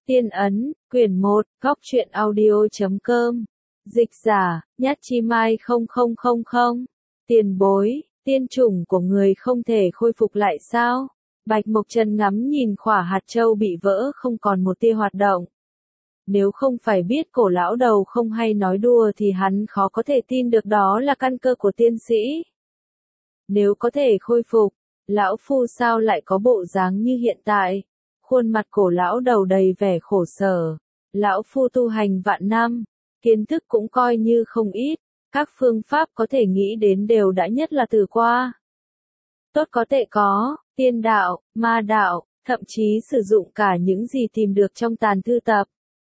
Tiên ấn, quyển 1, góc truyện audio.com. Dịch giả, Nhát Chi Mai 0000. Tiền bối, tiên chủng của người không thể khôi phục lại sao? Bạch Mộc Trần ngắm nhìn quả hạt châu bị vỡ không còn một tia hoạt động. Nếu không phải biết cổ lão đầu không hay nói đùa thì hắn khó có thể tin được đó là căn cơ của tiên sĩ. Nếu có thể khôi phục, lão phu sao lại có bộ dáng như hiện tại? Khuôn mặt cổ lão đầu đầy vẻ khổ sở. Lão phu tu hành vạn năm, kiến thức cũng coi như không ít, các phương pháp có thể nghĩ đến đều đã nhất là thử qua. Tốt có tệ có, tiên đạo, ma đạo, thậm chí sử dụng cả những gì tìm được trong tàn thư tập.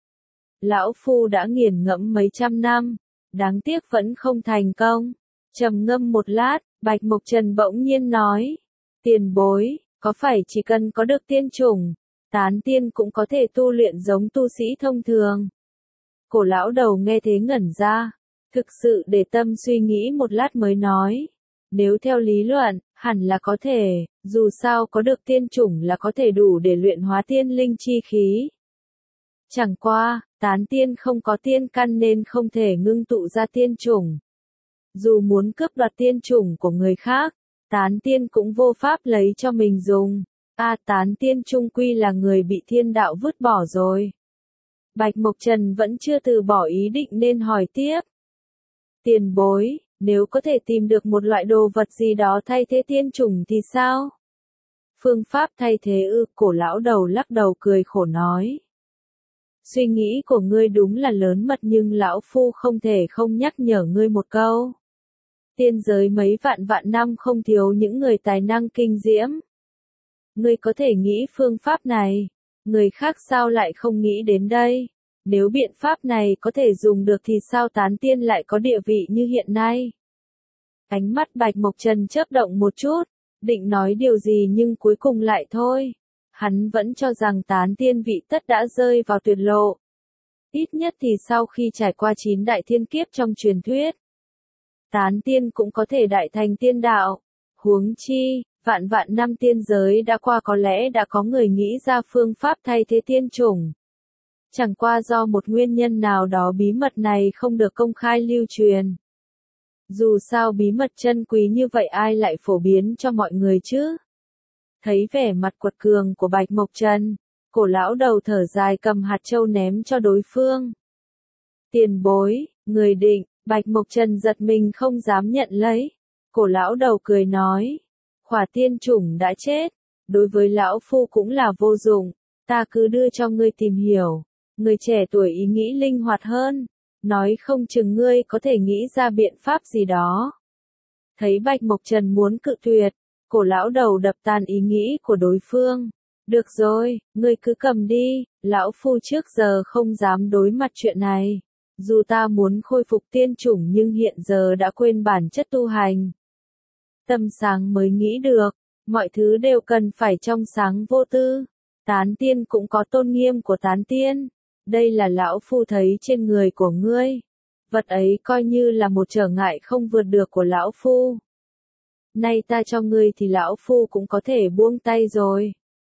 Lão phu đã nghiền ngẫm mấy trăm năm, đáng tiếc vẫn không thành công. Trầm ngâm một lát, Bạch Mộc Trần bỗng nhiên nói, tiền bối, có phải chỉ cần có được tiên chủng, tán tiên cũng có thể tu luyện giống tu sĩ thông thường? Cổ lão đầu nghe thế ngẩn ra, thực sự để tâm suy nghĩ một lát mới nói, nếu theo lý luận, hẳn là có thể, dù sao có được tiên chủng là có thể đủ để luyện hóa tiên linh chi khí. Chẳng qua, tán tiên không có tiên căn nên không thể ngưng tụ ra tiên chủng. Dù muốn cướp đoạt tiên chủng của người khác, tán tiên cũng vô pháp lấy cho mình dùng. Tán tiên chung quy là người bị thiên đạo vứt bỏ rồi. Bạch Mộc Trần vẫn chưa từ bỏ ý định nên hỏi tiếp. Tiền bối, nếu có thể tìm được một loại đồ vật gì đó thay thế tiên chủng thì sao? Phương pháp thay thế cổ lão đầu lắc đầu cười khổ nói. Suy nghĩ của ngươi đúng là lớn mật nhưng lão phu không thể không nhắc nhở ngươi một câu. Tiên giới mấy vạn năm không thiếu những người tài năng kinh diễm. Ngươi có thể nghĩ phương pháp này, người khác sao lại không nghĩ đến đây? Nếu biện pháp này có thể dùng được thì sao tán tiên lại có địa vị như hiện nay? Ánh mắt Bạch Mộc Trần chớp động một chút, định nói điều gì nhưng cuối cùng lại thôi. Hắn vẫn cho rằng tán tiên vị tất đã rơi vào tuyệt lộ. Ít nhất thì sau khi trải qua 9 đại thiên kiếp trong truyền thuyết, tán tiên cũng có thể đại thành tiên đạo. Huống chi, vạn năm tiên giới đã qua có lẽ đã có người nghĩ ra phương pháp thay thế tiên chủng. Chẳng qua do một nguyên nhân nào đó bí mật này không được công khai lưu truyền. Dù sao bí mật chân quý như vậy ai lại phổ biến cho mọi người chứ? Thấy vẻ mặt quật cường của Bạch Mộc Trần, cổ lão đầu thở dài cầm hạt châu ném cho đối phương. Tiền bối, người định, Bạch Mộc Trần giật mình không dám nhận lấy. Cổ lão đầu cười nói, khỏa tiên chủng đã chết, đối với lão phu cũng là vô dụng, ta cứ đưa cho ngươi tìm hiểu. Người trẻ tuổi ý nghĩ linh hoạt hơn, nói không chừng ngươi có thể nghĩ ra biện pháp gì đó. Thấy Bạch Mộc Trần muốn cự tuyệt, cổ lão đầu đập tan ý nghĩ của đối phương. Được rồi, ngươi cứ cầm đi, lão phu trước giờ không dám đối mặt chuyện này. Dù ta muốn khôi phục tiên chủng nhưng hiện giờ đã quên bản chất tu hành. Tâm sáng mới nghĩ được, mọi thứ đều cần phải trong sáng vô tư. Tán tiên cũng có tôn nghiêm của tán tiên. Đây là lão phu thấy trên người của ngươi. Vật ấy coi như là một trở ngại không vượt được của lão phu. Nay ta cho ngươi thì lão phu cũng có thể buông tay rồi.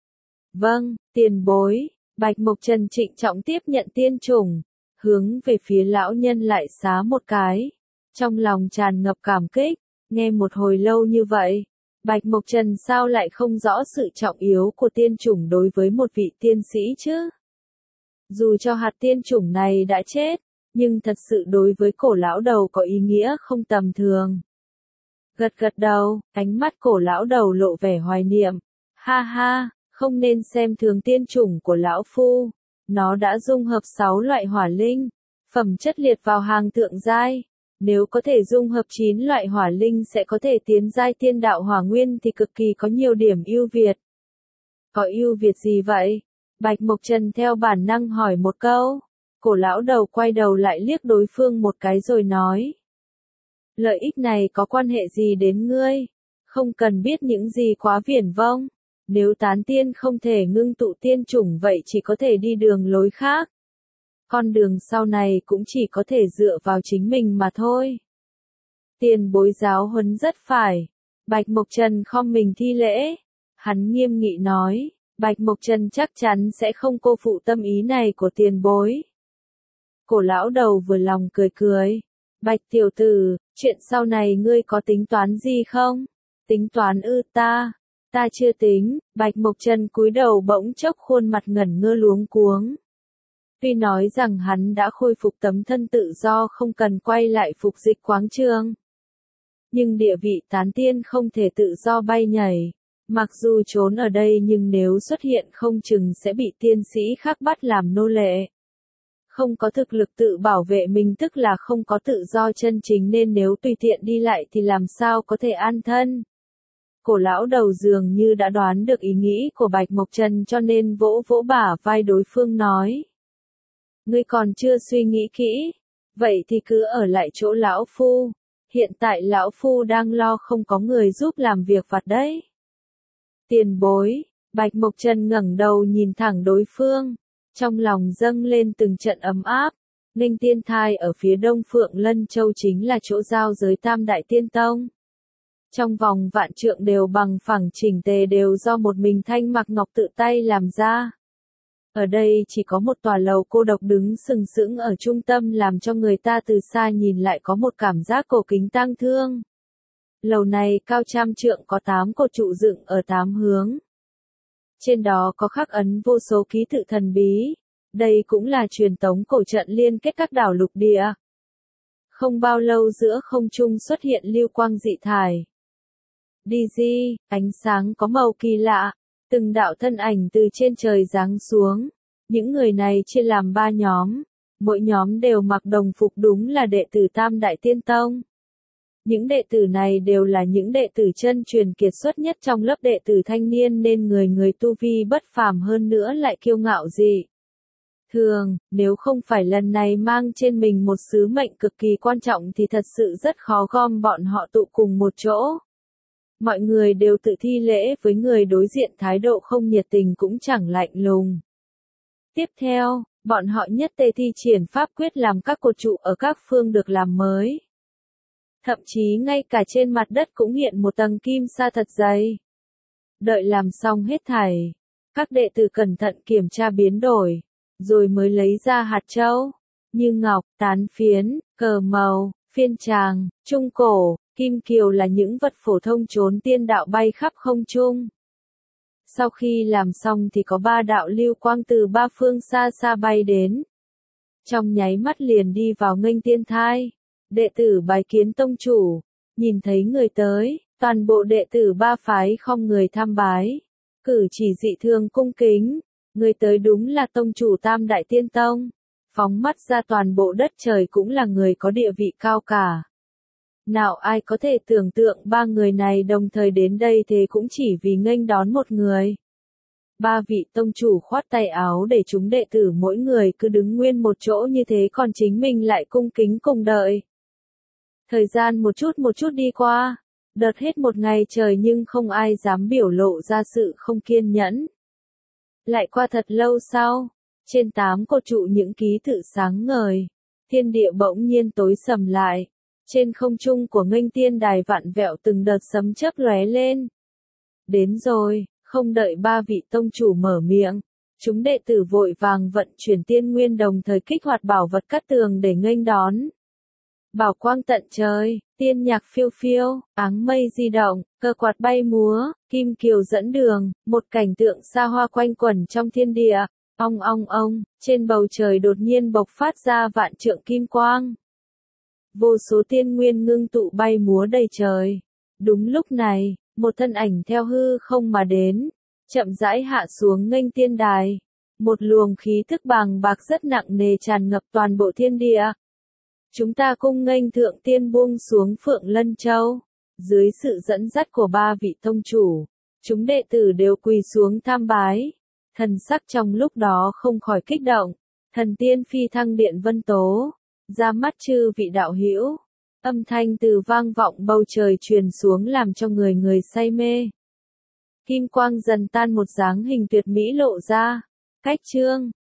Vâng, tiền bối. Bạch Mộc Trần trịnh trọng tiếp nhận tiên chủng, hướng về phía lão nhân lại xá một cái. Trong lòng tràn ngập cảm kích, nghe một hồi lâu như vậy, Bạch Mộc Trần sao lại không rõ sự trọng yếu của tiên chủng đối với một vị tiên sĩ chứ? Dù cho hạt tiên chủng này đã chết, nhưng thật sự đối với cổ lão đầu có ý nghĩa không tầm thường. Gật đầu, ánh mắt cổ lão đầu lộ vẻ hoài niệm. Ha ha, không nên xem thường tiên chủng của lão phu. Nó đã dung hợp 6 loại hỏa linh, phẩm chất liệt vào hàng thượng giai. Nếu có thể dung hợp 9 loại hỏa linh sẽ có thể tiến giai tiên đạo hỏa nguyên thì cực kỳ có nhiều điểm ưu việt. Có ưu việt gì vậy? Bạch Mộc Trần theo bản năng hỏi một câu. Cổ lão đầu quay đầu lại liếc đối phương một cái rồi nói. Lợi ích này có quan hệ gì đến ngươi? Không cần biết những gì quá viển vông. Nếu tán tiên không thể ngưng tụ tiên chủng vậy chỉ có thể đi đường lối khác. Con đường sau này cũng chỉ có thể dựa vào chính mình mà thôi. Tiền bối giáo huấn rất phải. Bạch Mộc Trần khom mình thi lễ. Hắn nghiêm nghị nói, Bạch Mộc Trần chắc chắn sẽ không cô phụ tâm ý này của tiền bối. Cổ lão đầu vừa lòng cười cười. Bạch tiểu tử, chuyện sau này ngươi có tính toán gì không? Tính toán ư? Ta chưa tính. Bạch Mộc Trần cúi đầu bỗng chốc khuôn mặt ngẩn ngơ luống cuống. Tuy nói rằng hắn đã khôi phục tấm thân tự do không cần quay lại phục dịch quáng trường. Nhưng địa vị tán tiên không thể tự do bay nhảy. Mặc dù trốn ở đây nhưng nếu xuất hiện không chừng sẽ bị tiên sĩ khác bắt làm nô lệ. Không có thực lực tự bảo vệ mình tức là không có tự do chân chính nên nếu tùy tiện đi lại thì làm sao có thể an thân. Cổ lão đầu dường như đã đoán được ý nghĩ của Bạch Mộc Trần cho nên vỗ vỗ bả vai đối phương nói. Ngươi còn chưa suy nghĩ kỹ, vậy thì cứ ở lại chỗ lão phu. Hiện tại lão phu đang lo không có người giúp làm việc vặt đấy. Tiền bối, Bạch Mộc Trần ngẩng đầu nhìn thẳng đối phương, trong lòng dâng lên từng trận ấm áp. Nghênh Tiên Thai ở phía đông Phượng Lân Châu chính là chỗ giao giới Tam Đại Tiên Tông. Trong vòng vạn trượng đều bằng phẳng chỉnh tề đều do một mình Thanh Mạc Ngọc tự tay làm ra. Ở đây chỉ có một tòa lầu cô độc đứng sừng sững ở trung tâm làm cho người ta từ xa nhìn lại có một cảm giác cổ kính tang thương. Lầu này cao trăm trượng có 8 cột trụ dựng ở 8 hướng. Trên đó có khắc ấn vô số ký tự thần bí. Đây cũng là truyền tống cổ trận liên kết các đảo lục địa. Không bao lâu giữa không trung xuất hiện lưu quang dị thải. Đi, ánh sáng có màu kỳ lạ. Từng đạo thân ảnh từ trên trời giáng xuống. Những người này chia làm 3 nhóm. Mỗi nhóm đều mặc đồng phục đúng là đệ tử Tam Đại Tiên Tông. Những đệ tử này đều là những đệ tử chân truyền kiệt xuất nhất trong lớp đệ tử thanh niên nên người tu vi bất phàm hơn nữa lại kiêu ngạo dị. Thường, nếu không phải lần này mang trên mình một sứ mệnh cực kỳ quan trọng thì thật sự rất khó gom bọn họ tụ cùng một chỗ. Mọi người đều tự thi lễ với người đối diện thái độ không nhiệt tình cũng chẳng lạnh lùng. Tiếp theo, bọn họ nhất tề thi triển pháp quyết làm các cột trụ ở các phương được làm mới. Thậm chí ngay cả trên mặt đất cũng hiện một tầng kim sa thật dày. Đợi làm xong hết thảy, các đệ tử cẩn thận kiểm tra biến đổi, rồi mới lấy ra hạt châu, như ngọc, tán phiến, cờ màu, phiên tràng, trung cổ, kim kiều là những vật phổ thông trốn tiên đạo bay khắp không trung. Sau khi làm xong thì có 3 đạo lưu quang từ 3 phương xa xa bay đến. Trong nháy mắt liền đi vào Nghênh Tiên Thai. Đệ tử bái kiến tông chủ, nhìn thấy người tới, toàn bộ đệ tử 3 phái không người tham bái, cử chỉ dị thường cung kính, người tới đúng là tông chủ Tam Đại Tiên Tông, phóng mắt ra toàn bộ đất trời cũng là người có địa vị cao cả. Nào ai có thể tưởng tượng 3 người này đồng thời đến đây thế cũng chỉ vì nghênh đón một người. 3 vị tông chủ khoát tay áo để chúng đệ tử mỗi người cứ đứng nguyên một chỗ như thế còn chính mình lại cung kính cùng đợi. Thời gian một chút đi qua, đợt hết một ngày trời nhưng không ai dám biểu lộ ra sự không kiên nhẫn. Lại qua thật lâu sau, trên 8 cột trụ những ký tự sáng ngời, thiên địa bỗng nhiên tối sầm lại, trên không trung của Nghênh Tiên Đài vạn vẹo từng đợt sấm chớp lóe lên. Đến rồi, không đợi 3 vị tông chủ mở miệng, chúng đệ tử vội vàng vận chuyển tiên nguyên đồng thời kích hoạt bảo vật cắt tường để nghênh đón. Bảo quang tận trời, tiên nhạc phiêu phiêu, áng mây di động, cờ quạt bay múa, kim kiều dẫn đường, một cảnh tượng xa hoa quanh quẩn trong thiên địa. Ong, trên bầu trời đột nhiên bộc phát ra vạn trượng kim quang. Vô số tiên nguyên ngưng tụ bay múa đầy trời. Đúng lúc này, một thân ảnh theo hư không mà đến, chậm rãi hạ xuống Nghênh Tiên Đài. Một luồng khí thức bàng bạc rất nặng nề tràn ngập toàn bộ thiên địa. Chúng ta cung nghênh thượng tiên buông xuống Phượng Lân Châu. Dưới sự dẫn dắt của 3 vị tông chủ, chúng đệ tử đều quỳ xuống tham bái. Thần sắc trong lúc đó không khỏi kích động. Thần tiên phi thăng điện vân tố, ra mắt chư vị đạo hữu. Âm thanh từ vang vọng bầu trời truyền xuống làm cho người say mê. Kim quang dần tan một dáng hình tuyệt mỹ lộ ra. Cách chương